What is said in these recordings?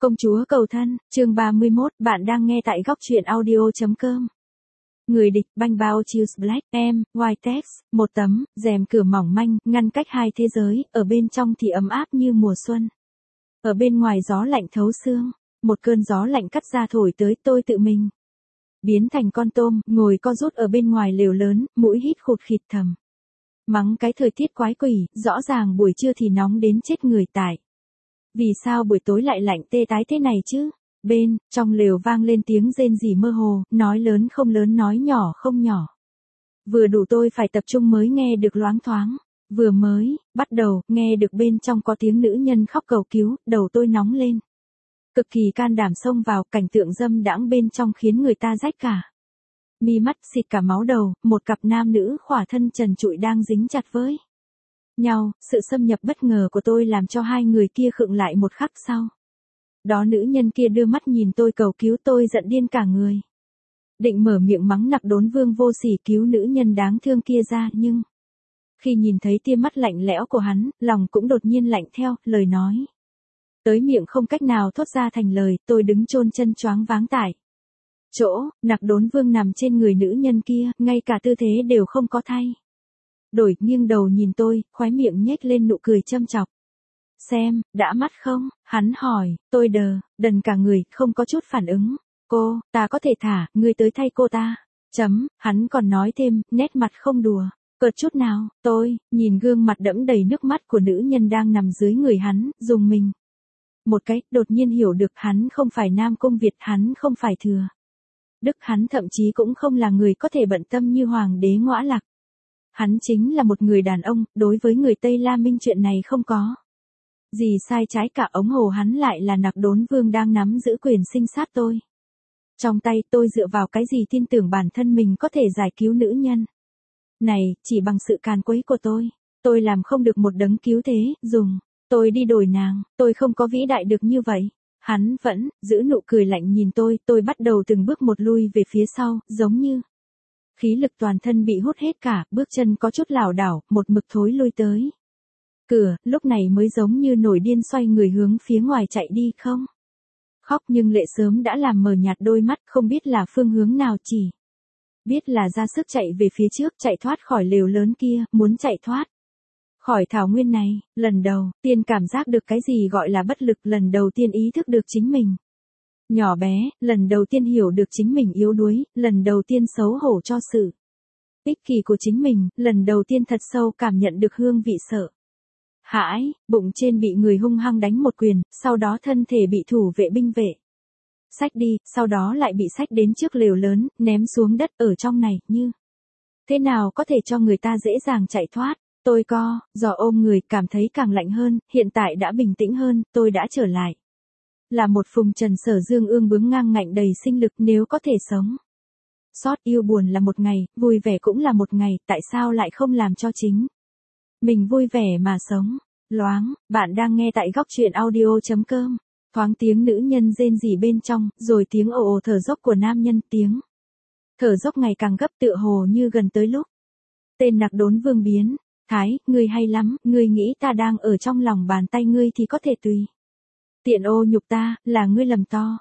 Công chúa cầu thân, chương 31, bạn đang nghe tại góc truyện audio.com. Người địch, banh bao Choose Black, white text, một tấm, rèm cửa mỏng manh, ngăn cách hai thế giới, ở bên trong thì ấm áp như mùa xuân. Ở bên ngoài gió lạnh thấu xương, một cơn gió lạnh cắt ra thổi tới tôi tự mình. Biến thành con tôm, ngồi co rút ở bên ngoài lều lớn, mũi hít khụt khịt thầm. Mắng cái thời tiết quái quỷ, rõ ràng buổi trưa thì nóng đến chết người tại. Vì sao buổi tối lại lạnh tê tái thế này chứ? Trong lều vang lên tiếng rên rỉ mơ hồ, nói lớn không lớn nói nhỏ không nhỏ. Vừa đủ tôi phải tập trung mới nghe được loáng thoáng. Vừa mới, bắt đầu, nghe được bên trong có tiếng nữ nhân khóc cầu cứu, đầu tôi nóng lên. Cực kỳ can đảm xông vào, cảnh tượng dâm đãng bên trong khiến người ta rách cả. Mi mắt xịt cả máu đầu, một cặp nam nữ khỏa thân trần trụi đang dính chặt với nhau, sự xâm nhập bất ngờ của tôi làm cho hai người kia khựng lại một khắc sau. Đó nữ nhân kia đưa mắt nhìn tôi cầu cứu, tôi giận điên cả người. Định mở miệng mắng Nặc Đốn Vương vô sỉ cứu nữ nhân đáng thương kia ra, nhưng khi nhìn thấy tia mắt lạnh lẽo của hắn, lòng cũng đột nhiên lạnh theo, lời nói tới miệng không cách nào thốt ra thành lời, tôi đứng chôn chân choáng váng tại chỗ. Nặc Đốn Vương nằm trên người nữ nhân kia, ngay cả tư thế đều không có thay đổi, nghiêng đầu nhìn tôi, khóe miệng nhếch lên nụ cười châm chọc. Xem, đã mắt không? Hắn hỏi, tôi đần cả người, không có chút phản ứng. Cô, ta có thể thả, ngươi tới thay cô ta. Hắn còn nói thêm, nét mặt không đùa cợt chút nào. Tôi nhìn gương mặt đẫm đầy nước mắt của nữ nhân đang nằm dưới người hắn, dùng mình một cái, đột nhiên hiểu được hắn không phải Nam Cung Việt, hắn không phải Thừa Đức, hắn thậm chí cũng không là người có thể bận tâm như hoàng đế Ngõa Lạc. Hắn chính là một người đàn ông, đối với người Tây La Minh chuyện này không có gì sai trái cả, ống hồ hắn lại là Nặc Đốn Vương đang nắm giữ quyền sinh sát tôi trong tay. Tôi dựa vào cái gì tin tưởng bản thân mình có thể giải cứu nữ nhân này, chỉ bằng sự càn quấy của tôi làm không được một đấng cứu thế, dùng tôi đi đổi nàng, tôi không có vĩ đại được như vậy. Hắn vẫn giữ nụ cười lạnh nhìn tôi bắt đầu từng bước một lui về phía sau, giống như khí lực toàn thân bị hút hết cả, bước chân có chút lảo đảo, một mực thối lui tới cửa, lúc này mới giống như nổi điên xoay người hướng phía ngoài chạy đi, không khóc nhưng lệ sớm đã làm mờ nhạt đôi mắt, không biết là phương hướng nào, chỉ biết là ra sức chạy về phía trước, chạy thoát khỏi lều lớn kia, muốn chạy thoát khỏi thảo nguyên này. Lần đầu tiên cảm giác được cái gì gọi là bất lực, lần đầu tiên ý thức được chính mình nhỏ bé, lần đầu tiên hiểu được chính mình yếu đuối, lần đầu tiên xấu hổ cho sự ích kỷ của chính mình, lần đầu tiên thật sâu cảm nhận được hương vị sợ hãi. Bụng trên bị người hung hăng đánh một quyền, sau đó thân thể bị thủ vệ binh vệ xách đi, sau đó lại bị xách đến trước lều lớn, ném xuống đất. Ở trong này, như thế nào có thể cho người ta dễ dàng chạy thoát? Tôi giò ôm người, cảm thấy càng lạnh hơn, hiện tại đã bình tĩnh hơn, tôi đã trở lại là một Phùng Trần Sở Dương ương bướng ngang ngạnh đầy sinh lực. Nếu có thể sống sót, yêu buồn là một ngày, vui vẻ cũng là một ngày, tại sao lại không làm cho chính mình vui vẻ mà sống? Loáng, bạn đang nghe tại góc truyện audio.com. Thoáng tiếng nữ nhân rên rỉ bên trong, rồi tiếng ồ ồ thở dốc của nam nhân, tiếng thở dốc ngày càng gấp, tựa hồ như gần tới lúc tên Nặc Đốn Vương biến thái. Ngươi hay lắm, ngươi nghĩ ta đang ở trong lòng bàn tay ngươi thì có thể tùy tiện ô nhục ta, là ngươi lầm to.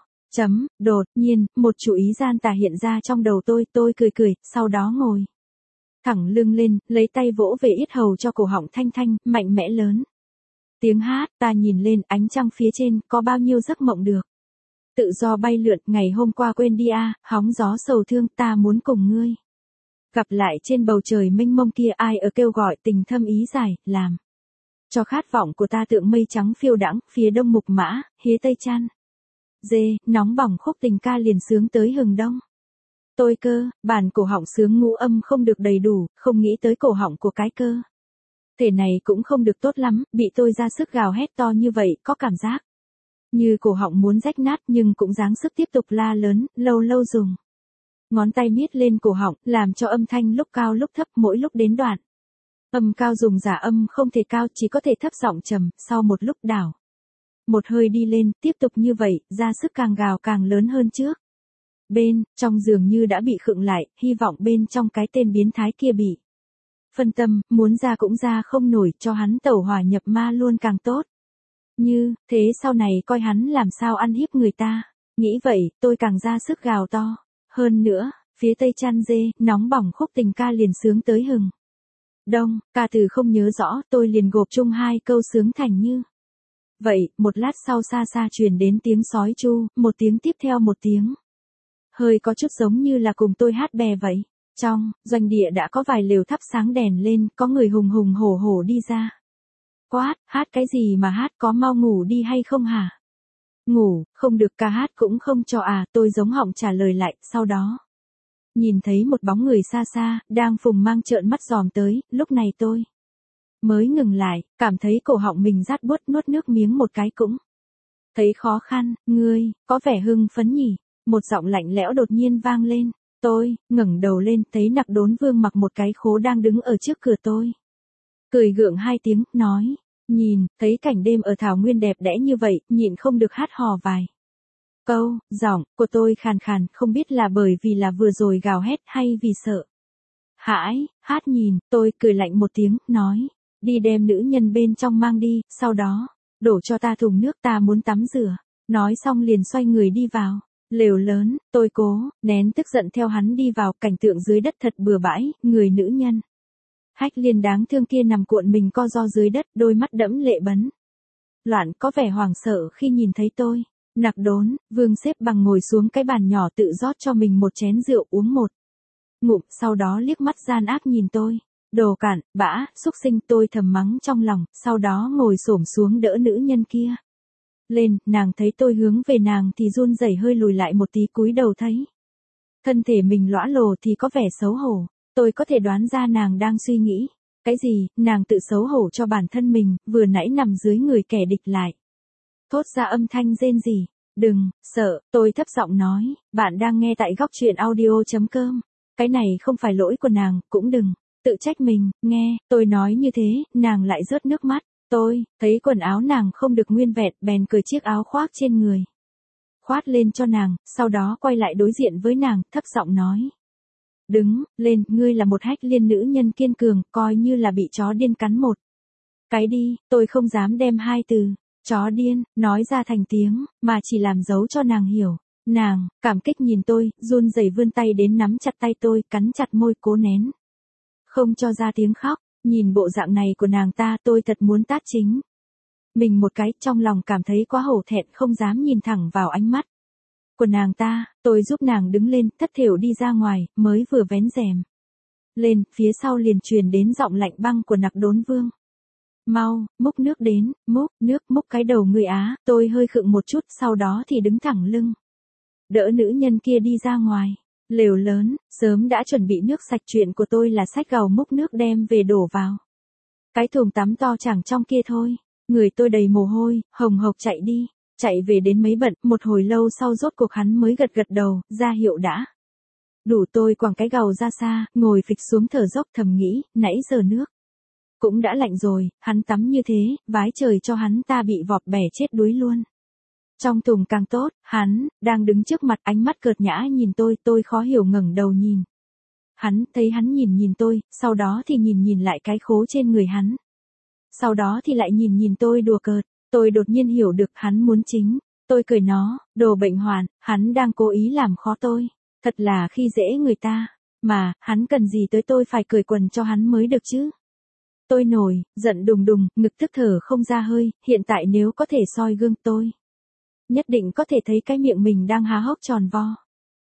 Đột nhiên, một chủ ý gian tà hiện ra trong đầu tôi cười, sau đó ngồi thẳng lưng lên, lấy tay vỗ về yết hầu cho cổ họng thanh thanh, mạnh mẽ lớn tiếng hát. Ta nhìn lên, ánh trăng phía trên, có bao nhiêu giấc mộng được tự do bay lượn, ngày hôm qua quên đi à, hóng gió sầu thương, ta muốn cùng ngươi gặp lại trên bầu trời mênh mông kia. Ai ở kêu gọi tình thâm ý dài, làm cho khát vọng của ta tượng mây trắng phiêu đãng, phía đông mục mã, hía tây chan dê, nóng bỏng khúc tình ca liền sướng tới hừng đông. Tôi bản cổ họng sướng ngũ âm không được đầy đủ, không nghĩ tới cổ họng của cái thể này cũng không được tốt lắm, bị tôi ra sức gào hét to như vậy, có cảm giác như cổ họng muốn rách nát, nhưng cũng dáng sức tiếp tục la lớn, lâu lâu dùng ngón tay miết lên cổ họng, làm cho âm thanh lúc cao lúc thấp, mỗi lúc đến đoạn âm cao dùng giả âm không thể cao, chỉ có thể thấp giọng trầm. Sau một lúc đảo một hơi đi lên, tiếp tục như vậy, ra sức càng gào càng lớn hơn trước. Trong dường như đã bị khựng lại, hy vọng bên trong cái tên biến thái kia bị phân tâm, muốn ra cũng ra không nổi, cho hắn tẩu hỏa nhập ma luôn càng tốt. Như, thế sau này coi hắn làm sao ăn hiếp người ta. Nghĩ vậy, tôi càng ra sức gào to. Hơn nữa, phía tây chăn dê, nóng bỏng khúc tình ca liền sướng tới hừng. Đông, ca từ không nhớ rõ, tôi liền gộp chung hai câu sướng thành như. Vậy, một lát sau xa xa truyền đến tiếng sói chu, một tiếng tiếp theo một tiếng. Hơi có chút giống như là cùng tôi hát bè vậy. Trong, doanh địa đã có vài lều thắp sáng đèn lên, có người hùng hùng hổ hổ đi ra. Quát, hát cái gì mà hát, có mau ngủ đi hay không hả? Ngủ, không được, ca hát cũng không cho à, tôi giống họng trả lời lại, sau đó. Nhìn thấy một bóng người xa xa, đang phùng mang trợn mắt dòm tới, lúc này tôi mới ngừng lại, cảm thấy cổ họng mình rát buốt, nuốt nước miếng một cái cũng thấy khó khăn. Ngươi, có vẻ hưng phấn nhỉ? Một giọng lạnh lẽo đột nhiên vang lên. Tôi ngẩng đầu lên, thấy Nặc Đốn Vương mặc một cái khố đang đứng ở trước cửa tôi. Cười gượng hai tiếng, nói, nhìn, thấy cảnh đêm ở thảo nguyên đẹp đẽ như vậy, nhịn không được hát hò vài câu. Giọng của tôi khàn khàn, không biết là bởi vì là vừa rồi gào hét hay vì sợ hãi. Hát nhìn, tôi cười lạnh một tiếng, nói, đi đem nữ nhân bên trong mang đi, sau đó đổ cho ta thùng nước, ta muốn tắm rửa. Nói xong liền xoay người đi vào lều lớn. Tôi cố nén tức giận theo hắn đi vào, cảnh tượng dưới đất thật bừa bãi, người nữ nhân Hách Liên đáng thương kia nằm cuộn mình co ro dưới đất, đôi mắt đẫm lệ bấn loạn, có vẻ hoảng sợ khi nhìn thấy tôi. Nặc Đốn Vương xếp bằng ngồi xuống cái bàn nhỏ, tự rót cho mình một chén rượu, uống một ngụm, sau đó liếc mắt gian ác nhìn tôi. Đồ cản, bã, xúc sinh, tôi thầm mắng trong lòng, sau đó ngồi xổm xuống đỡ nữ nhân kia lên. Nàng thấy tôi hướng về nàng thì run rẩy hơi lùi lại một tí, cúi đầu thấy thân thể mình lõa lồ thì có vẻ xấu hổ. Tôi có thể đoán ra nàng đang suy nghĩ cái gì, nàng tự xấu hổ cho bản thân mình, vừa nãy nằm dưới người kẻ địch lại thốt ra âm thanh rên rỉ. Đừng sợ, tôi thấp giọng nói, bạn đang nghe tại góc truyện audio.com. Cái này không phải lỗi của nàng, cũng đừng tự trách mình. Nghe tôi nói như thế, nàng lại rớt nước mắt. Tôi thấy quần áo nàng không được nguyên vẹn, bèn cởi chiếc áo khoác trên người khoát lên cho nàng, sau đó quay lại đối diện với nàng, thấp giọng nói, đứng lên, ngươi là một Hách Liên nữ nhân kiên cường, coi như là bị chó điên cắn một cái đi. Tôi không dám đem hai từ chó điên nói ra thành tiếng, mà chỉ làm dấu cho nàng hiểu. Nàng cảm kích nhìn tôi, run rẩy vươn tay đến nắm chặt tay tôi, cắn chặt môi cố nén không cho ra tiếng khóc. Nhìn bộ dạng này của nàng ta, tôi thật muốn tát chính mình một cái, trong lòng cảm thấy quá hổ thẹn, không dám nhìn thẳng vào ánh mắt của nàng ta. Tôi giúp nàng đứng lên, thất thểu đi ra ngoài, mới vừa vén rèm lên, phía sau liền truyền đến giọng lạnh băng của Nặc Đốn Vương. Mau, múc nước đến. Múc cái đầu người á. Tôi hơi khựng một chút, sau đó thì đứng thẳng lưng đỡ nữ nhân kia đi ra ngoài lều lớn. Sớm đã chuẩn bị nước sạch, chuyện của tôi là xách gầu múc nước đem về đổ vào cái thùng tắm to chẳng trong kia thôi. Người tôi đầy mồ hôi, hồng hộc chạy về đến mấy bận. Một hồi lâu sau rốt cuộc hắn mới gật gật đầu, ra hiệu đã đủ. Tôi quàng cái gầu ra xa, ngồi phịch xuống thở dốc, thầm nghĩ, nãy giờ nước cũng đã lạnh rồi, hắn tắm như thế, vái trời cho hắn ta bị vọt bẻ chết đuối luôn. Trong thùng càng tốt. Hắn đang đứng trước mặt, ánh mắt cợt nhã nhìn tôi khó hiểu ngẩng đầu nhìn hắn, thấy hắn nhìn tôi, sau đó thì nhìn lại cái khố trên người hắn, sau đó thì lại nhìn tôi đùa cợt. Tôi đột nhiên hiểu được hắn muốn chính tôi cười nó, đồ bệnh hoạn. Hắn đang cố ý làm khó tôi, thật là khi dễ người ta, mà hắn cần gì tới tôi phải cởi quần cho hắn mới được chứ. Tôi nổi giận đùng đùng, ngực tức thở không ra hơi. Hiện tại nếu có thể soi gương, tôi nhất định có thể thấy cái miệng mình đang há hốc tròn vo.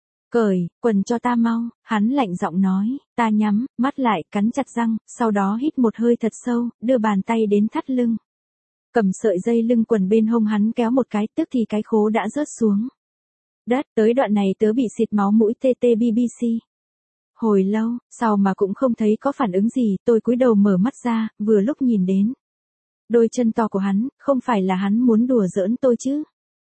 Cởi quần cho ta mau, hắn lạnh giọng nói. Ta nhắm mắt lại, cắn chặt răng, sau đó hít một hơi thật sâu, đưa bàn tay đến thắt lưng, cầm sợi dây lưng quần bên hông hắn kéo một cái, tức thì cái khố đã rớt xuống đất. Tới đoạn này tớ bị xịt máu mũi TTBBC. Hồi lâu sau mà cũng không thấy có phản ứng gì. Tôi cúi đầu mở mắt ra, vừa lúc nhìn đến đôi chân to của hắn. Không phải là hắn muốn đùa giỡn tôi chứ?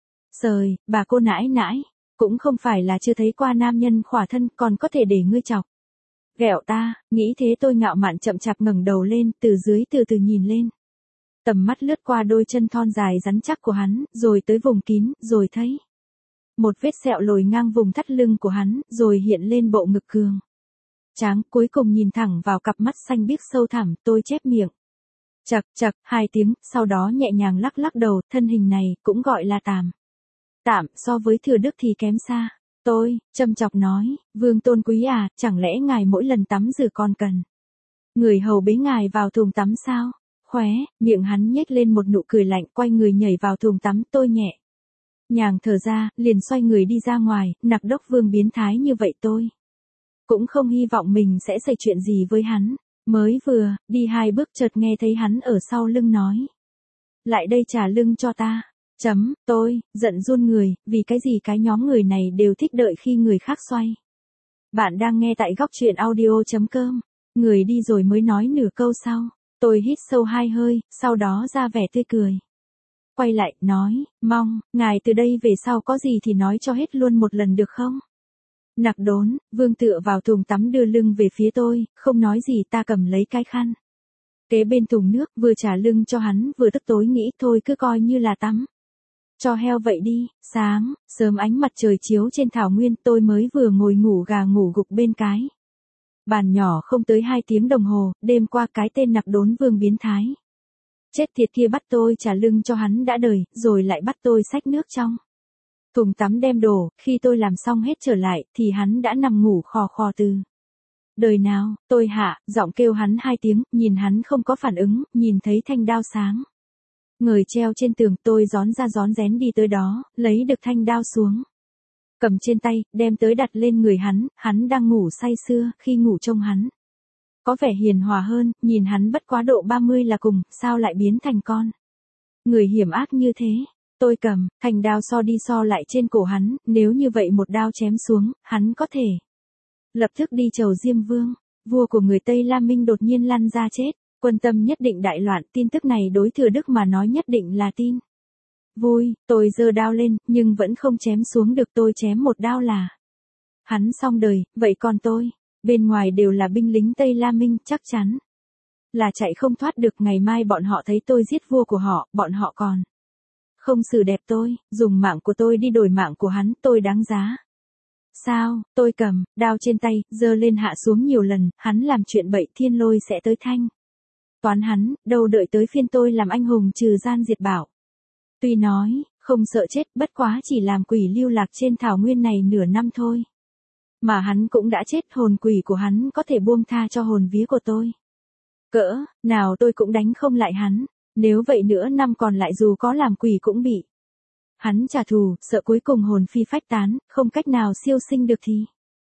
Sời, bà cô nãi nãi, cũng không phải là chưa thấy qua nam nhân khỏa thân còn có thể để ngươi chọc ghẹo ta. Nghĩ thế tôi ngạo mạn chậm chạp ngẩng đầu lên, từ dưới từ từ nhìn lên. Tầm mắt lướt qua đôi chân thon dài rắn chắc của hắn, rồi tới vùng kín, rồi thấy một vết sẹo lồi ngang vùng thắt lưng của hắn, rồi hiện lên bộ ngực cường tráng, cuối cùng nhìn thẳng vào cặp mắt xanh biếc sâu thẳm. Tôi chép miệng Chậc chậc, 2 tiếng, sau đó nhẹ nhàng lắc lắc đầu, thân hình này, cũng gọi là tạm. Tạm, so với Thừa Đức thì kém xa. Tôi, châm chọc nói, Vương tôn quý à, chẳng lẽ ngài mỗi lần tắm rửa còn cần người hầu bế ngài vào thùng tắm sao? Khóe, miệng hắn nhếch lên một nụ cười lạnh, quay người nhảy vào thùng tắm, tôi nhẹ nhàng thở ra, liền xoay người đi ra ngoài, nặc đốc Vương biến thái như vậy tôi cũng không hy vọng mình sẽ xảy chuyện gì với hắn. Mới vừa, đi 2 bước chợt nghe thấy hắn ở sau lưng nói. Lại đây trả lưng cho ta. Tôi, giận run người, vì cái gì cái nhóm người này đều thích đợi khi người khác xoay. Bạn đang nghe tại góc truyện audio.com. Người đi rồi mới nói nửa câu sau. Tôi hít sâu 2 hơi, sau đó ra vẻ tươi cười. Quay lại, nói, mong, ngài từ đây về sau có gì thì nói cho hết luôn một lần được không? Nặc đốn, Vương tựa vào thùng tắm đưa lưng về phía tôi, không nói gì, ta cầm lấy cái khăn kế bên thùng nước, vừa trả lưng cho hắn, vừa tức tối nghĩ thôi cứ coi như là tắm cho heo vậy đi. Sáng sớm ánh mặt trời chiếu trên thảo nguyên, tôi mới vừa ngồi ngủ gà ngủ gục bên cái bàn nhỏ không tới 2 tiếng đồng hồ, đêm qua cái tên nặc đốn Vương biến thái chết tiệt kia bắt tôi trả lưng cho hắn đã đời, rồi lại bắt tôi xách nước trong thùng tắm đem đồ. Khi tôi làm xong hết trở lại, thì hắn đã nằm ngủ khò khò từ đời nào. Tôi hạ giọng kêu hắn 2 tiếng, nhìn hắn không có phản ứng, nhìn thấy thanh đao sáng ngời treo trên tường, tôi rón ra rón rén đi tới đó, lấy được thanh đao xuống, cầm trên tay, đem tới đặt lên người hắn đang ngủ say sưa. Khi ngủ trông hắn có vẻ hiền hòa hơn, nhìn hắn bất quá độ 30 là cùng, sao lại biến thành con người hiểm ác như thế. Tôi cầm thanh đao so đi so lại trên cổ hắn, nếu như vậy một đao chém xuống, hắn có thể lập tức đi chầu Diêm Vương, vua của người Tây Lam Minh đột nhiên lăn ra chết. Quân Tâm nhất định đại loạn, tin tức này đối Thừa Đức mà nói nhất định là tin vui. Tôi giơ đao lên, nhưng vẫn không chém xuống được, tôi chém một đao là hắn xong đời, vậy còn tôi, bên ngoài đều là binh lính Tây Lam Minh, chắc chắn là chạy không thoát được. Ngày mai bọn họ thấy tôi giết vua của họ, bọn họ còn không xử đẹp tôi, dùng mạng của tôi đi đổi mạng của hắn, tôi đáng giá sao? Tôi cầm đao trên tay, giơ lên hạ xuống nhiều lần, hắn làm chuyện bậy thiên lôi sẽ tới thanh toán hắn, đâu đợi tới phiên tôi làm anh hùng trừ gian diệt bảo. Tuy nói không sợ chết, bất quá chỉ làm quỷ lưu lạc trên thảo nguyên này nửa năm thôi, mà hắn cũng đã chết, hồn quỷ của hắn có thể buông tha cho hồn vía của tôi cỡ nào tôi cũng đánh không lại hắn. Nếu vậy nữa năm còn lại dù có làm quỷ cũng bị hắn trả thù, sợ cuối cùng hồn phi phách tán, không cách nào siêu sinh được thì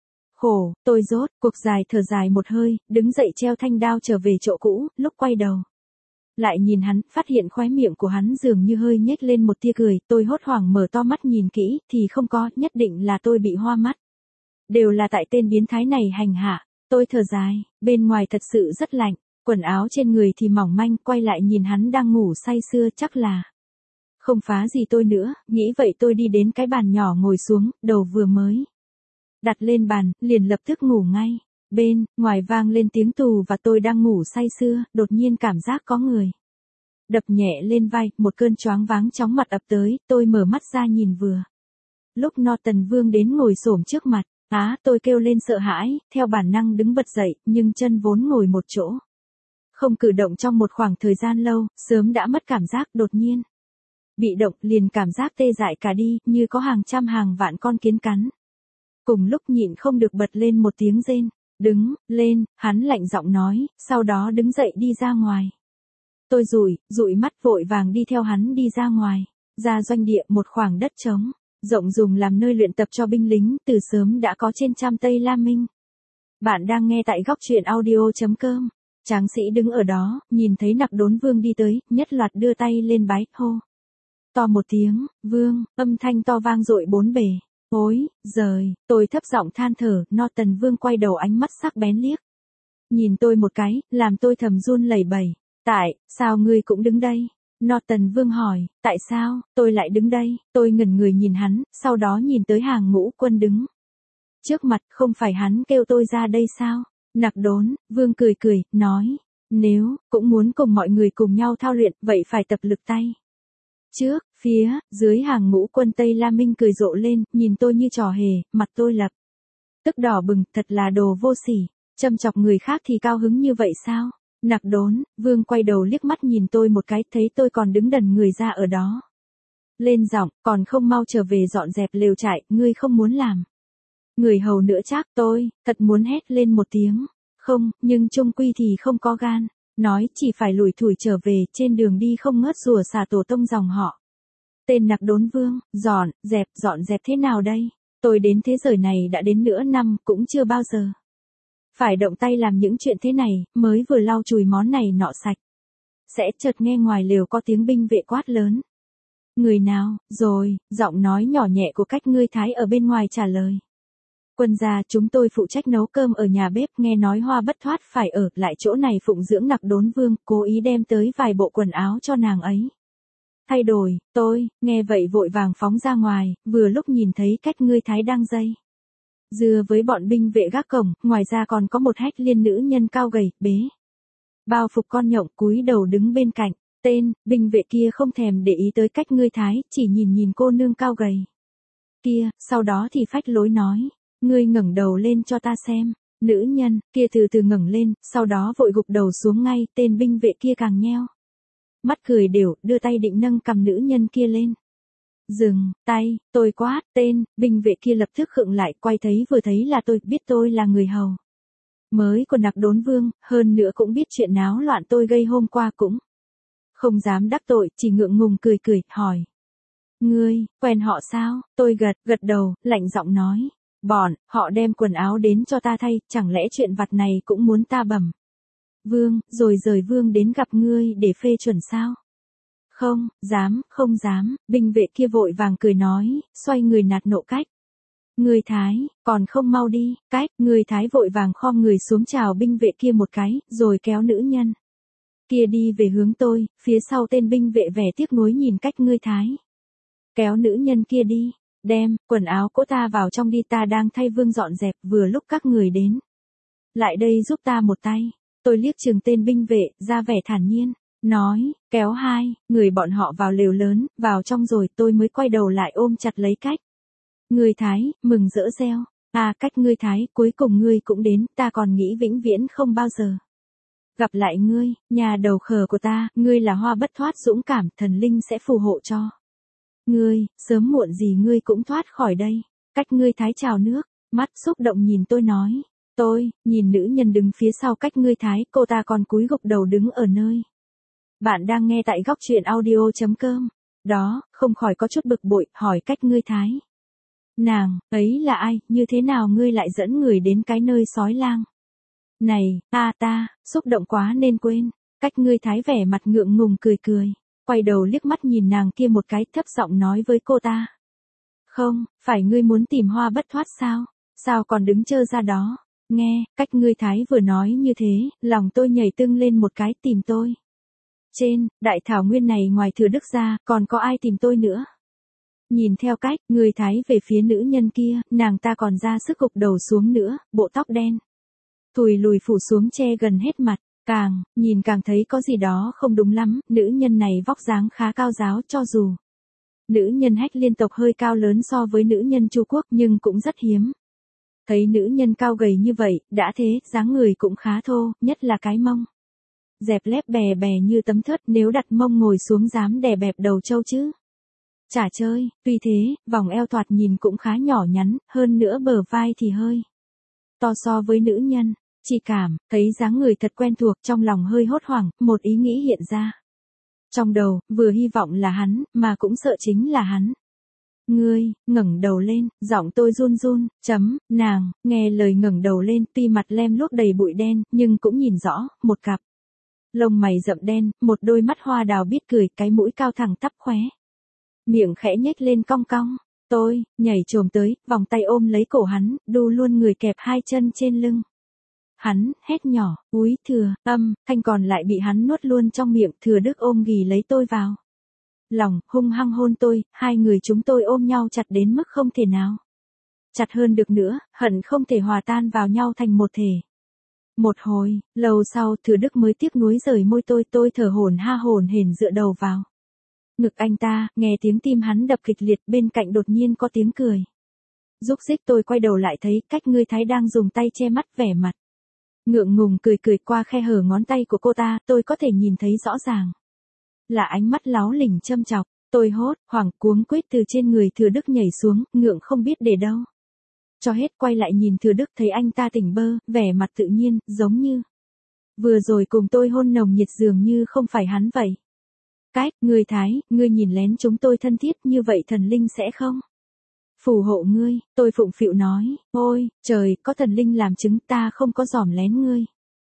khổ. Tôi rốt cuộc thở dài một hơi, đứng dậy treo thanh đao trở về chỗ cũ. Lúc quay đầu lại nhìn hắn, phát hiện khóe miệng của hắn dường như hơi nhếch lên một tia cười. Tôi hốt hoảng mở to mắt nhìn kỹ, thì không có, nhất định là tôi bị hoa mắt. Đều là tại tên biến thái này hành hạ. Tôi thở dài, bên ngoài thật sự rất lạnh, quần áo trên người thì mỏng manh. Quay lại nhìn hắn đang ngủ say sưa, chắc là không phá gì tôi nữa. Nghĩ vậy tôi đi đến cái bàn nhỏ ngồi xuống, đầu vừa mới đặt lên bàn, liền lập tức ngủ ngay. Bên ngoài vang lên tiếng tù và tôi đang ngủ say sưa, đột nhiên cảm giác có người đập nhẹ lên vai, một cơn choáng váng chóng mặt ập tới. Tôi mở mắt ra nhìn vừa lúc Norton Vương đến ngồi xổm trước mặt. Tôi kêu lên sợ hãi, theo bản năng đứng bật dậy, nhưng chân vốn ngồi một chỗ không cử động trong một khoảng thời gian lâu, sớm đã mất cảm giác. Đột nhiên bị động, liền cảm giác tê dại cả đi, như có hàng trăm hàng vạn con kiến cắn. Cùng lúc nhịn không được bật lên một tiếng rên. Đứng lên, hắn lạnh giọng nói, sau đó đứng dậy đi ra ngoài. Tôi dụi mắt vội vàng đi theo hắn đi ra ngoài. Ra doanh địa, một khoảng đất trống rộng dùng làm nơi luyện tập cho binh lính, từ sớm đã có trên trăm Tây Lam Minh. Bạn đang nghe tại góc truyện audio.com. Tráng sĩ đứng ở đó, nhìn thấy nặc đốn Vương đi tới, nhất loạt đưa tay lên bái, hô to một tiếng, Vương, âm thanh to vang dội bốn bề. Ôi giời, tôi thấp giọng than thở. Norton Vương quay đầu, ánh mắt sắc bén liếc nhìn tôi một cái, làm tôi thầm run lẩy bẩy. Tại sao ngươi cũng đứng đây? Norton Vương hỏi. Tại sao tôi lại đứng đây? Tôi ngẩn người nhìn hắn, sau đó nhìn tới hàng ngũ quân đứng trước mặt. Không phải hắn kêu tôi ra đây sao? Nặc đốn Vương cười cười, nói, nếu cũng muốn cùng mọi người cùng nhau thao luyện, vậy phải tập lực tay trước. Phía dưới hàng ngũ quân Tây Lam Minh cười rộ lên, nhìn tôi như trò hề, mặt tôi lập tức đỏ bừng. Thật là đồ vô sỉ, châm chọc người khác thì cao hứng như vậy sao? Nặc Đốn, Vương quay đầu liếc mắt nhìn tôi một cái, thấy tôi còn đứng đần người ra ở đó. Lên giọng, còn không mau trở về dọn dẹp lều trại, ngươi không muốn làm. Người hầu nữa chắc, tôi, thật muốn hét lên một tiếng. Không, nhưng chung quy thì không có gan. Nói chỉ phải lủi thủi trở về, trên đường đi không ngớt rủa xả tổ tông dòng họ. Tên Nặc Đốn Vương, dọn dẹp thế nào đây? Tôi đến thế giới này đã đến nửa năm, cũng chưa bao giờ phải động tay làm những chuyện thế này, mới vừa lau chùi món này nọ sạch. Sẽ chợt nghe ngoài lều có tiếng binh vệ quát lớn. Người nào, rồi, giọng nói nhỏ nhẹ của cách ngươi Thái ở bên ngoài trả lời. Quân gia, chúng tôi phụ trách nấu cơm ở nhà bếp, nghe nói Hoa Bất Thoát phải ở lại chỗ này phụng dưỡng Nặc Đốn Vương, cố ý đem tới vài bộ quần áo cho nàng ấy. Thay đổi, tôi, nghe vậy vội vàng phóng ra ngoài, vừa lúc nhìn thấy cách ngươi Thái đang dây dưa với bọn binh vệ gác cổng, ngoài ra còn có một hách liên nữ nhân cao gầy, bế bao phục con nhộng, cúi đầu đứng bên cạnh. Tên binh vệ kia không thèm để ý tới cách ngươi Thái, chỉ nhìn cô nương cao gầy kia, sau đó thì phách lối nói, ngươi ngẩng đầu lên cho ta xem. Nữ nhân kia từ từ ngẩng lên, sau đó vội gục đầu xuống ngay, tên binh vệ kia càng nheo mắt cười đều, đưa tay định nâng cầm nữ nhân kia lên. Dừng tay, tôi quát, tên binh vệ kia lập tức khựng lại, quay thấy vừa thấy là tôi, biết tôi là người hầu mới của Nặc Đốn Vương, hơn nữa cũng biết chuyện náo loạn tôi gây hôm qua, cũng không dám đắc tội, chỉ ngượng ngùng cười, hỏi. Ngươi, quen họ sao? Tôi gật đầu, lạnh giọng nói. Bọn, họ đem quần áo đến cho ta thay, chẳng lẽ chuyện vặt này cũng muốn ta bẩm Vương, rồi rời Vương đến gặp ngươi để phê chuẩn sao? Không dám, binh vệ kia vội vàng cười nói, xoay người nạt nộ cách. Ngươi Thái, còn không mau đi, ngươi Thái vội vàng khom người xuống chào binh vệ kia một cái, rồi kéo nữ nhân kia đi về hướng tôi, phía sau tên binh vệ vẻ tiếc nuối nhìn cách ngươi Thái kéo nữ nhân kia đi, đem quần áo của ta vào trong đi, ta đang thay Vương dọn dẹp, vừa lúc các người đến. Lại đây giúp ta một tay. Tôi liếc chừng tên binh vệ, ra vẻ thản nhiên, nói, kéo hai người bọn họ vào lều lớn, vào trong rồi tôi mới quay đầu lại ôm chặt lấy cách. Ngươi Thái, mừng rỡ reo, cách ngươi Thái, cuối cùng ngươi cũng đến, ta còn nghĩ vĩnh viễn không bao giờ gặp lại ngươi, nhà đầu khờ của ta, ngươi là Hoa Bất Thoát dũng cảm, thần linh sẽ phù hộ cho ngươi, sớm muộn gì ngươi cũng thoát khỏi đây. Cách ngươi Thái chào nước, mắt xúc động nhìn tôi nói. Tôi, nhìn nữ nhân đứng phía sau cách ngươi Thái, cô ta còn cúi gục đầu đứng ở nơi. Bạn đang nghe tại góc truyện audio.com. Đó, không khỏi có chút bực bội, hỏi cách ngươi Thái. Nàng, ấy là ai, như thế nào ngươi lại dẫn người đến cái nơi sói lang này, ta, xúc động quá nên quên. Cách ngươi Thái vẻ mặt ngượng ngùng cười. Quay đầu liếc mắt nhìn nàng kia một cái, thấp giọng nói với cô ta. Không, phải ngươi muốn tìm Hoa Bất Thoát sao? Sao còn đứng trơ ra đó? Nghe, cách ngươi Thái vừa nói như thế, lòng tôi nhảy tưng lên một cái, tìm tôi. Trên, đại thảo nguyên này ngoài Thừa Đức ra, còn có ai tìm tôi nữa? Nhìn theo cách, ngươi Thái về phía nữ nhân kia, nàng ta còn ra sức gục đầu xuống nữa, bộ tóc đen thùi lùi phủ xuống che gần hết mặt. Nhìn càng thấy có gì đó không đúng lắm, nữ nhân này vóc dáng khá cao ráo, cho dù nữ nhân hách liên tộc hơi cao lớn so với nữ nhân Chu Quốc nhưng cũng rất hiếm. Thấy nữ nhân cao gầy như vậy, đã thế, dáng người cũng khá thô, nhất là cái mông dẹp lép bè như tấm thớt, nếu đặt mông ngồi xuống dám đè bẹp đầu trâu chứ. Chả chơi, tuy thế, vòng eo thoạt nhìn cũng khá nhỏ nhắn, hơn nữa bờ vai thì hơi to so với nữ nhân. Chỉ cảm thấy dáng người thật quen thuộc, trong lòng hơi hốt hoảng, một ý nghĩ hiện ra. Trong đầu, vừa hy vọng là hắn, mà cũng sợ chính là hắn. Ngươi, ngẩng đầu lên, giọng tôi run, nàng, nghe lời ngẩng đầu lên, tuy mặt lem luốc đầy bụi đen, nhưng cũng nhìn rõ, một cặp lông mày rậm đen, một đôi mắt hoa đào biết cười, cái mũi cao thẳng tắp khóe miệng khẽ nhếch lên cong. Tôi, nhảy chồm tới, vòng tay ôm lấy cổ hắn, đu luôn người kẹp hai chân trên lưng. Hắn, hét nhỏ, úi Thừa, thanh còn lại bị hắn nuốt luôn trong miệng, Thừa Đức ôm ghì lấy tôi vào lòng, hung hăng hôn tôi, hai người chúng tôi ôm nhau chặt đến mức không thể nào chặt hơn được nữa, hận không thể hòa tan vào nhau thành một thể. Một hồi, lâu sau, Thừa Đức mới tiếc nuối rời môi tôi thở hổn hển dựa đầu vào ngực anh ta, nghe tiếng tim hắn đập kịch liệt, bên cạnh đột nhiên có tiếng cười. Rúc rích, tôi quay đầu lại thấy cách ngươi Thái đang dùng tay che mắt, vẻ mặt Ngượng ngùng cười cười qua khe hở ngón tay của cô ta, tôi có thể nhìn thấy rõ ràng. Là ánh mắt láu lỉnh châm chọc, tôi hốt, hoảng cuống quýt từ trên người Thừa Đức nhảy xuống, ngượng không biết để đâu. Cho hết quay lại nhìn Thừa Đức thấy anh ta tỉnh bơ, vẻ mặt tự nhiên, giống như vừa rồi cùng tôi hôn nồng nhiệt dường như không phải hắn vậy. Cái, ngươi Thái, ngươi nhìn lén chúng tôi thân thiết như vậy thần linh sẽ không phù hộ ngươi, tôi phụng phịu nói, ôi, trời, có thần linh làm chứng ta không có dòm lén ngươi.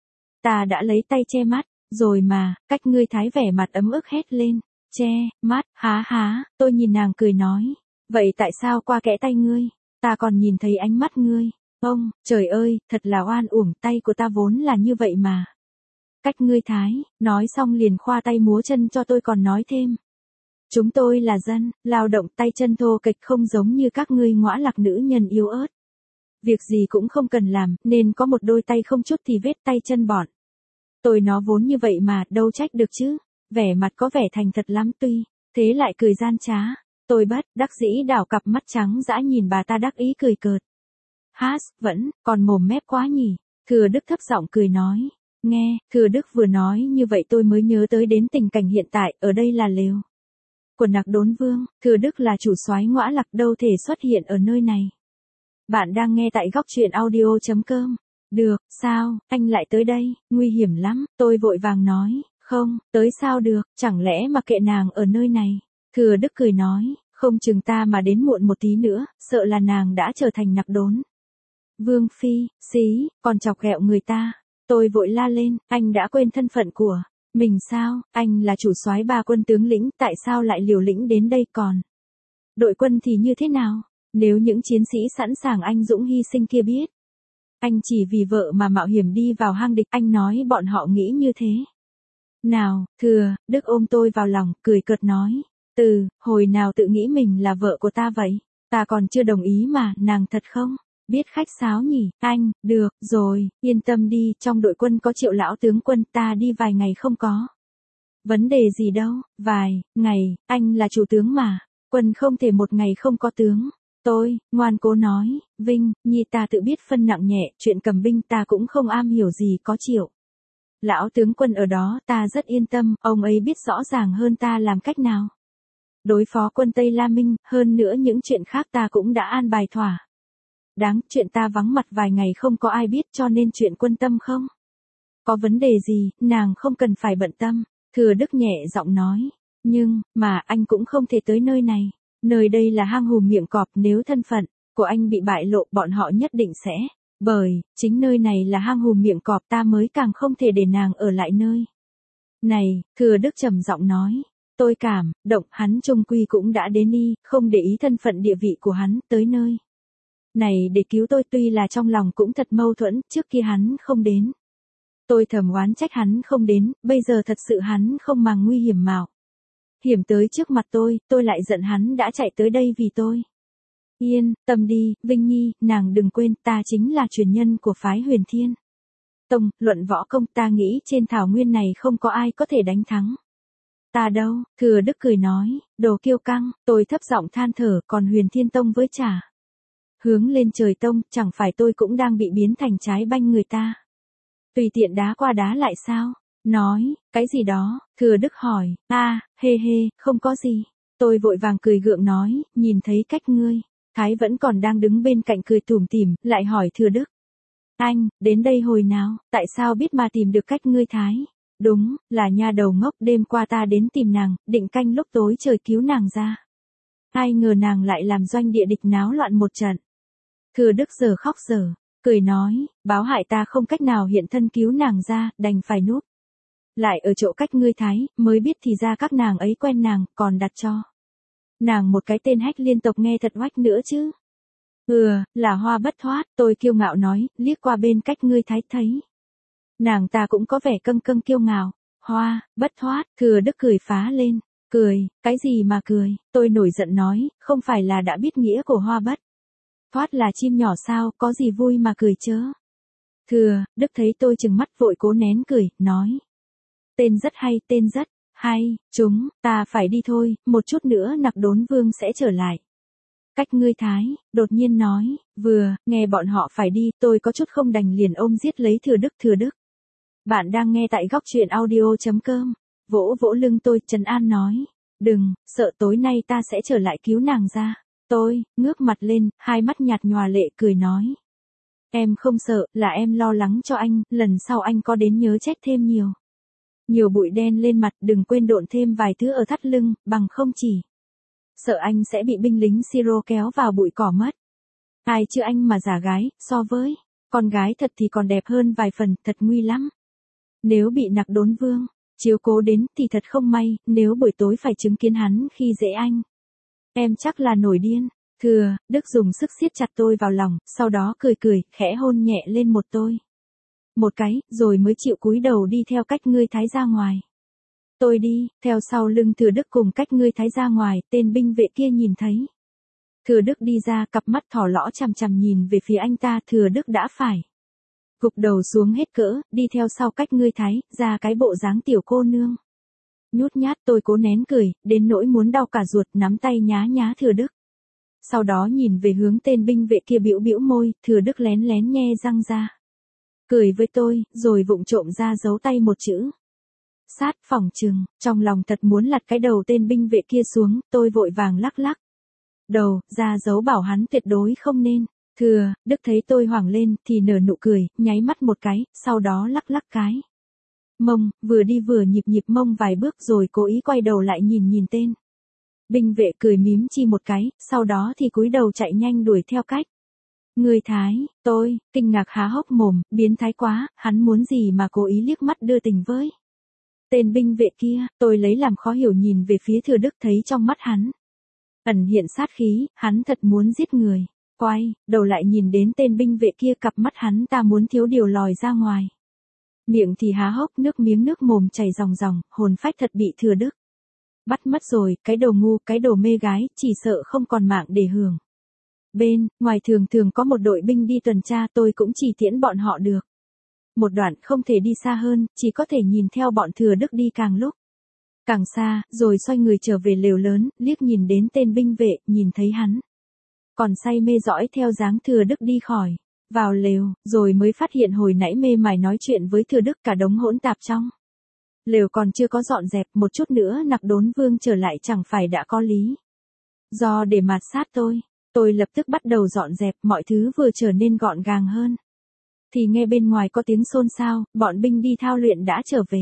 Ta đã lấy tay che mắt, rồi mà, cách ngươi Thái vẻ mặt ấm ức hét lên, che, mắt, há, tôi nhìn nàng cười nói, vậy tại sao qua kẽ tay ngươi, ta còn nhìn thấy ánh mắt ngươi, ông, trời ơi, thật là oan uổng, tay của ta vốn là như vậy mà. Cách ngươi Thái, nói xong liền khoa tay múa chân cho tôi còn nói thêm. Chúng tôi là dân, lao động tay chân thô kệch không giống như các ngươi ngõa lạc nữ nhân yếu ớt. Việc gì cũng không cần làm, nên có một đôi tay không chút thì vết tay chân bọn. Tôi nó vốn như vậy mà, đâu trách được chứ. Vẻ mặt có vẻ thành thật lắm tuy, thế lại cười gian trá. Tôi bất đắc dĩ đảo cặp mắt trắng dã nhìn bà ta đắc ý cười cợt. Hát, vẫn, còn mồm mép quá nhỉ. Thừa Đức thấp giọng cười nói. Nghe, Thừa Đức vừa nói như vậy tôi mới nhớ tới đến tình cảnh hiện tại, ở đây là lều của Nặc Đốn Vương, Thừa Đức là chủ soái ngõa lạc đâu thể xuất hiện ở nơi này. Bạn đang nghe tại góc truyện audio.com. Được, sao, anh lại tới đây, nguy hiểm lắm, tôi vội vàng nói, không, tới sao được, chẳng lẽ mà kệ nàng ở nơi này. Thừa Đức cười nói, không chừng ta mà đến muộn một tí nữa, sợ là nàng đã trở thành Nặc Đốn Vương phi, xí, còn chọc ghẹo người ta. Tôi vội la lên, anh đã quên thân phận của mình sao, anh là chủ soái 3 quân tướng lĩnh, tại sao lại liều lĩnh đến đây còn? Đội quân thì như thế nào? Nếu những chiến sĩ sẵn sàng anh dũng hy sinh kia biết. Anh chỉ vì vợ mà mạo hiểm đi vào hang địch, anh nói bọn họ nghĩ như thế. Nào, Thừa, Đức ôm tôi vào lòng, cười cợt nói. Hồi nào tự nghĩ mình là vợ của ta vậy? Ta còn chưa đồng ý mà, nàng thật không? Biết khách sáo nhỉ, anh, được, rồi, yên tâm đi, trong đội quân có Triệu lão tướng quân, ta đi vài ngày không có vấn đề gì đâu, vài ngày, anh là chủ tướng mà, quân không thể một ngày không có tướng. Tôi, ngoan cố nói, Vinh, Nhi ta tự biết phân nặng nhẹ, chuyện cầm binh ta cũng không am hiểu gì có Triệu lão tướng quân ở đó, ta rất yên tâm, ông ấy biết rõ ràng hơn ta làm cách nào đối phó quân Tây La Minh, hơn nữa những chuyện khác ta cũng đã an bài thỏa. Đáng, chuyện ta vắng mặt vài ngày không có ai biết cho nên chuyện quân tâm không có vấn đề gì, nàng không cần phải bận tâm. Thừa Đức nhẹ giọng nói, nhưng, mà anh cũng không thể tới nơi này. Nơi đây là hang hùm miệng cọp, nếu thân phận của anh bị bại lộ bọn họ nhất định sẽ. Bởi, chính nơi này là hang hùm miệng cọp ta mới càng không thể để nàng ở lại nơi này. Thừa Đức trầm giọng nói, tôi cảm động hắn trung quy cũng đã đến y, không để ý thân phận địa vị của hắn, tới nơi này để cứu tôi, tuy là trong lòng cũng thật mâu thuẫn, trước kia hắn không đến. Tôi thầm oán trách hắn không đến, bây giờ thật sự hắn không màng nguy hiểm mạo hiểm tới trước mặt tôi lại giận hắn đã chạy tới đây vì tôi. Yên tâm đi, Vinh Nhi, nàng đừng quên ta chính là truyền nhân của phái Huyền Thiên Tông, luận võ công ta nghĩ trên thảo nguyên này không có ai có thể đánh thắng ta đâu. Thừa Đức cười nói, đồ kiêu căng, tôi thấp giọng than thở, còn Huyền Thiên Tông với trả hướng lên trời tông, chẳng phải tôi cũng đang bị biến thành trái banh người ta. Tùy tiện đá qua đá lại sao? Nói, cái gì đó, Thừa Đức hỏi, hê, không có gì. Tôi vội vàng cười gượng nói, nhìn thấy cách ngươi. Thái vẫn còn đang đứng bên cạnh cười tủm tỉm, lại hỏi Thừa Đức. Anh, đến đây hồi nào, tại sao biết mà tìm được cách ngươi Thái? Đúng, là nha đầu ngốc, đêm qua ta đến tìm nàng, định canh lúc tối trời cứu nàng ra. Ai ngờ nàng lại làm doanh địa địch náo loạn một trận. Thừa Đức giờ khóc giờ cười nói, báo hại ta không cách nào hiện thân cứu nàng ra, đành phải núp lại ở chỗ cách ngươi Thái, mới biết thì ra các nàng ấy quen nàng, còn đặt cho nàng một cái tên hách liên tộc nghe thật oách nữa chứ. Là Hoa Bất Thoát, tôi kiêu ngạo nói, liếc qua bên cách ngươi Thái thấy nàng ta cũng có vẻ câng câng kiêu ngạo. Hoa Bất Thoát, Thừa Đức cười phá lên, cười, cái gì mà cười, tôi nổi giận nói, không phải là đã biết nghĩa của Hoa Bất Thoát là chim nhỏ sao, có gì vui mà cười chớ. Thừa Đức thấy tôi trừng mắt vội cố nén cười, nói. Tên rất hay, chúng ta phải đi thôi, một chút nữa Nặc Đốn Vương sẽ trở lại. Cách ngươi Thái, đột nhiên nói, Nghe bọn họ phải đi, tôi có chút không đành liền ôm giết lấy Thừa Đức. Bạn đang nghe tại góc truyện audio.com. Vỗ vỗ lưng tôi, trấn an nói. Đừng, sợ tối nay ta sẽ trở lại cứu nàng ra. Tôi, ngước mặt lên, hai mắt nhạt nhòa lệ cười nói. Em không sợ, là em lo lắng cho anh, lần sau anh có đến nhớ trách thêm nhiều. Nhiều bụi đen lên mặt, đừng quên độn thêm vài thứ ở thắt lưng, bằng không chỉ. Sợ anh sẽ bị binh lính Siro kéo vào bụi cỏ mất. Ai chứ anh mà giả gái, so với con gái thật thì còn đẹp hơn vài phần, thật nguy lắm. Nếu bị Nặc Đốn Vương chiếu cố đến thì thật không may, nếu buổi tối phải chứng kiến hắn khi dễ anh. Em chắc là nổi điên. Thừa Đức dùng sức siết chặt tôi vào lòng, sau đó cười, khẽ hôn nhẹ lên tôi. Một cái, rồi mới chịu cúi đầu đi theo cách ngươi thái ra ngoài. Tôi đi, theo sau lưng Thừa Đức cùng cách ngươi thái ra ngoài, tên binh vệ kia nhìn thấy. Thừa Đức đi ra, cặp mắt thỏ lõ chằm chằm nhìn về phía anh ta, Thừa Đức đã phải gục đầu xuống hết cỡ, đi theo sau cách ngươi thái, ra cái bộ dáng tiểu cô nương. Nhút nhát tôi cố nén cười, đến nỗi muốn đau cả ruột, nắm tay nhá Thừa Đức. Sau đó nhìn về hướng tên binh vệ kia bĩu môi, Thừa Đức lén lén nhe răng ra. Cười với tôi, rồi vụng trộm ra giấu tay một chữ. Sát phỏng chừng, trong lòng thật muốn lật cái đầu tên binh vệ kia xuống, tôi vội vàng lắc đầu, ra dấu bảo hắn tuyệt đối không nên. Thừa Đức thấy tôi hoảng lên, thì nở nụ cười, nháy mắt một cái, sau đó lắc cái mông, vừa đi vừa nhịp mông vài bước rồi cố ý quay đầu lại nhìn tên binh vệ, cười mím chi một cái, sau đó thì cúi đầu chạy nhanh đuổi theo cách người thái. Tôi kinh ngạc há hốc mồm, biến thái quá, hắn muốn gì mà cố ý liếc mắt đưa tình với tên binh vệ kia. Tôi lấy làm khó hiểu nhìn về phía Thừa Đức, thấy trong mắt hắn ẩn hiện sát khí, hắn thật muốn giết người. Quay đầu lại nhìn đến tên binh vệ kia, cặp mắt hắn ta muốn thiếu điều lòi ra ngoài. Miệng thì há hốc, nước miếng nước mồm chảy ròng, hồn phách thật bị Thừa Đức bắt mất rồi, cái đồ ngu, cái đồ mê gái, chỉ sợ không còn mạng để hưởng. Bên ngoài thường có một đội binh đi tuần tra, tôi cũng chỉ tiễn bọn họ được một đoạn, không thể đi xa hơn, chỉ có thể nhìn theo bọn Thừa Đức đi càng lúc càng xa, rồi xoay người trở về lều lớn, liếc nhìn đến tên binh vệ, nhìn thấy hắn còn say mê dõi theo dáng Thừa Đức đi khỏi vào lều, rồi mới phát hiện hồi nãy mê mải nói chuyện với Thừa Đức cả đống hỗn tạp trong lều còn chưa có dọn dẹp, một chút nữa Nặc Đốn Vương trở lại chẳng phải đã có lý do để mạt sát tôi lập tức bắt đầu dọn dẹp, mọi thứ vừa trở nên gọn gàng hơn thì nghe bên ngoài có tiếng xôn xao, bọn binh đi thao luyện đã trở về.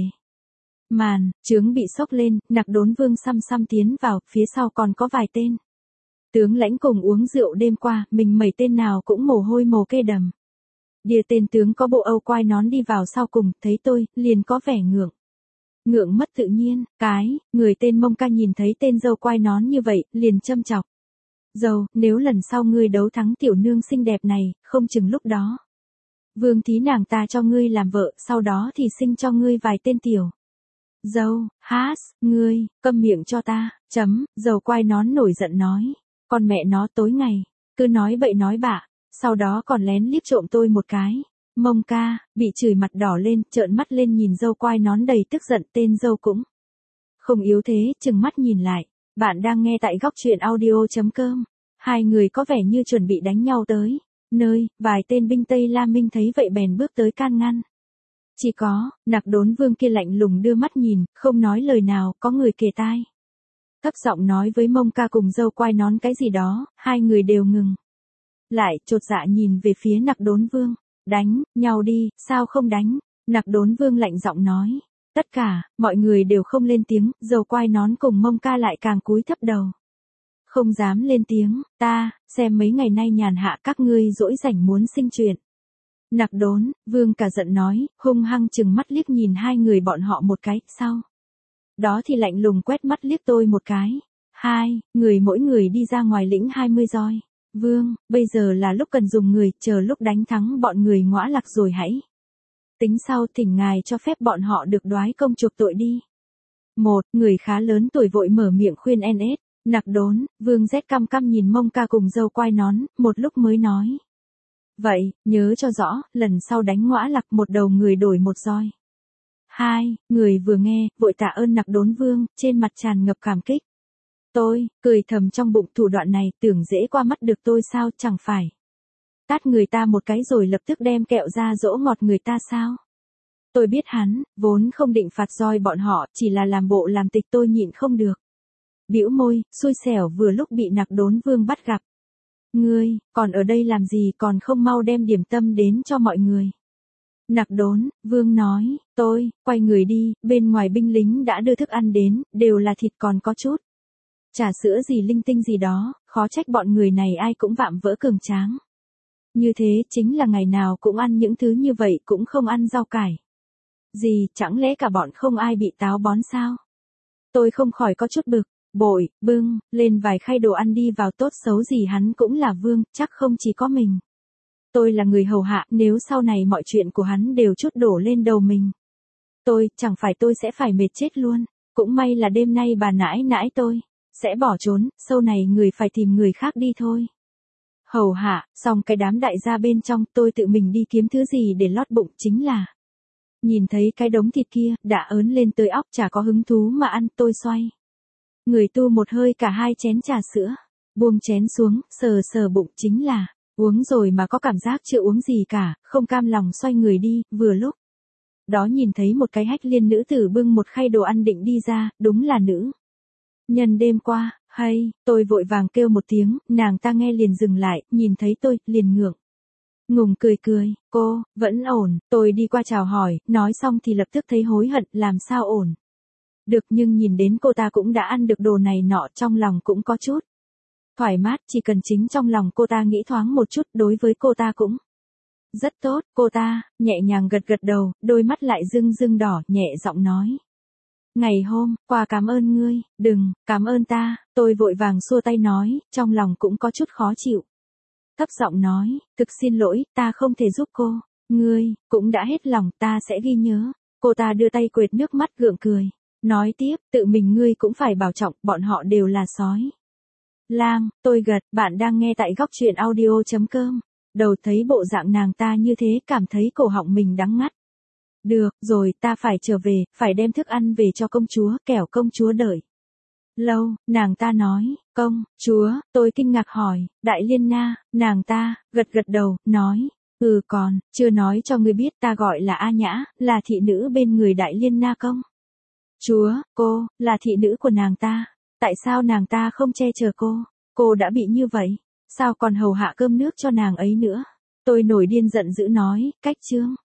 Màn chướng bị xốc lên, Nặc Đốn Vương xăm tiến vào, phía sau còn có vài tên tướng lãnh cùng uống rượu đêm qua, mình mẩy tên nào cũng mồ hôi mồ kê đầm đìa. Tên tướng có bộ âu quai nón đi vào sau cùng, thấy tôi liền có vẻ ngượng mất tự nhiên. Người tên Mông Ca nhìn thấy tên dâu quai nón như vậy, liền châm chọc. Dâu, nếu lần sau ngươi đấu thắng tiểu nương xinh đẹp này, không chừng lúc đó Vương thí nàng ta cho ngươi làm vợ, sau đó thì sinh cho ngươi vài tên tiểu dâu. Ngươi câm miệng cho ta. Dâu quai nón nổi giận nói. Con mẹ nó, tối ngày cứ nói bậy nói bạ, sau đó còn lén liếc trộm tôi một cái. Mông Ca bị chửi mặt đỏ lên, trợn mắt lên nhìn dâu quai nón đầy tức giận. Tên dâu cũng không yếu thế, chừng mắt nhìn lại. Bạn đang nghe tại góc truyện audio.com. Hai người có vẻ như chuẩn bị đánh nhau tới nơi, vài tên binh Tây La Minh thấy vậy bèn bước tới can ngăn. Chỉ có Nặc Đốn Vương kia lạnh lùng đưa mắt nhìn, không nói lời nào. Có người kề tai thấp giọng nói với Mông Ca cùng dâu quai nón cái gì đó, hai người đều ngừng lại, chột dạ nhìn về phía Nặc Đốn Vương. Đánh nhau đi, sao không đánh? Nặc Đốn Vương lạnh giọng nói. Tất cả mọi người đều không lên tiếng, dâu quai nón cùng Mông Ca lại càng cúi thấp đầu, không dám lên tiếng. Ta xem mấy ngày nay nhàn hạ các ngươi dỗi rảnh muốn sinh chuyện. Nặc Đốn Vương cả giận nói, hung hăng chừng mắt liếc nhìn hai người bọn họ một cái, sau đó thì lạnh lùng quét mắt liếc tôi một cái. Hai người mỗi người đi ra ngoài lĩnh 20 roi. Vương, bây giờ là lúc cần dùng người, chờ lúc đánh thắng bọn người ngõa lạc rồi hãy tính sau, thỉnh ngài cho phép bọn họ được đoái công chuộc tội đi. Một người khá lớn tuổi vội mở miệng khuyên NS. Nặc Đốn Vương rét căm căm nhìn Mông Ca cùng dâu quai nón, một lúc mới nói. Vậy, nhớ cho rõ, lần sau đánh ngõa lạc một đầu người đổi một roi. Hai người vừa nghe, vội tạ ơn Nặc Đốn Vương, trên mặt tràn ngập cảm kích. Tôi cười thầm trong bụng, thủ đoạn này tưởng dễ qua mắt được tôi sao, chẳng phải Tát người ta một cái rồi lập tức đem kẹo ra dỗ ngọt người ta sao? Tôi biết hắn, vốn không định phạt roi bọn họ, chỉ là làm bộ làm tịch tôi nhịn không được. Bĩu môi, xui xẻo vừa lúc bị Nặc Đốn Vương bắt gặp. Ngươi, còn ở đây làm gì còn không mau đem điểm tâm đến cho mọi người. Nặc Đốn Vương nói, tôi, quay người đi, bên ngoài binh lính đã đưa thức ăn đến, đều là thịt còn có chút. Trà sữa gì linh tinh gì đó, khó trách bọn người này ai cũng vạm vỡ cường tráng. Như thế chính là ngày nào cũng ăn những thứ như vậy cũng không ăn rau cải. Gì, chẳng lẽ cả bọn không ai bị táo bón sao? Tôi không khỏi có chút bực, bội, bưng, lên vài khay đồ ăn đi vào tốt xấu gì hắn cũng là vương, chắc không chỉ có mình. Tôi là người hầu hạ, nếu sau này mọi chuyện của hắn đều chút đổ lên đầu mình. Chẳng phải tôi sẽ phải mệt chết luôn. Cũng may là đêm nay bà nãi nãi tôi sẽ bỏ trốn, sau này người phải tìm người khác đi thôi. Hầu hạ, xong cái đám đại gia bên trong, tôi tự mình đi kiếm thứ gì để lót bụng chính là. Nhìn thấy cái đống thịt kia, đã ớn lên tới óc chả có hứng thú mà ăn, tôi xoay. Người tu một hơi cả 2 chén trà sữa, buông chén xuống, sờ sờ bụng chính là, uống rồi mà có cảm giác chưa uống gì cả, không cam lòng xoay người đi, vừa lúc. Đó nhìn thấy một cái hách liên nữ tử bưng một khay đồ ăn định đi ra, đúng là nữ nhân đêm qua, hay, tôi vội vàng kêu một tiếng, nàng ta nghe liền dừng lại, nhìn thấy tôi, liền ngượng. Ngùng cười cười, cô, vẫn ổn, tôi đi qua chào hỏi, nói xong thì lập tức thấy hối hận, làm sao ổn. Được nhưng nhìn đến cô ta cũng đã ăn được đồ này nọ trong lòng cũng có chút. Thoải mát, chỉ cần chính trong lòng cô ta nghĩ thoáng một chút đối với cô ta cũng rất tốt, cô ta, nhẹ nhàng gật gật đầu, đôi mắt lại rưng rưng đỏ, nhẹ giọng nói. Ngày hôm qua cảm ơn ngươi, đừng, cảm ơn ta, tôi vội vàng xua tay nói, trong lòng cũng có chút khó chịu. Thấp giọng nói, thực xin lỗi, ta không thể giúp cô, ngươi, cũng đã hết lòng, ta sẽ ghi nhớ. Cô ta đưa tay quệt nước mắt gượng cười, nói tiếp, tự mình ngươi cũng phải bảo trọng, bọn họ đều là sói. Lang, tôi gật, bạn đang nghe tại góc truyện audio.com. Đầu thấy bộ dạng nàng ta như thế cảm thấy cổ họng mình đắng ngắt. Được, rồi, ta phải trở về, phải đem thức ăn về cho công chúa, kẻo công chúa đợi lâu, nàng ta nói, công chúa, tôi kinh ngạc hỏi, Đại Liên Na, nàng ta, gật gật đầu, nói, còn, chưa nói cho ngươi biết ta gọi là A Nhã, là thị nữ bên người Đại Liên Na công. Chúa, cô, là thị nữ của nàng ta, tại sao nàng ta không che chở cô đã bị như vậy, sao còn hầu hạ cơm nước cho nàng ấy nữa, tôi nổi điên giận dữ nói, cách chương.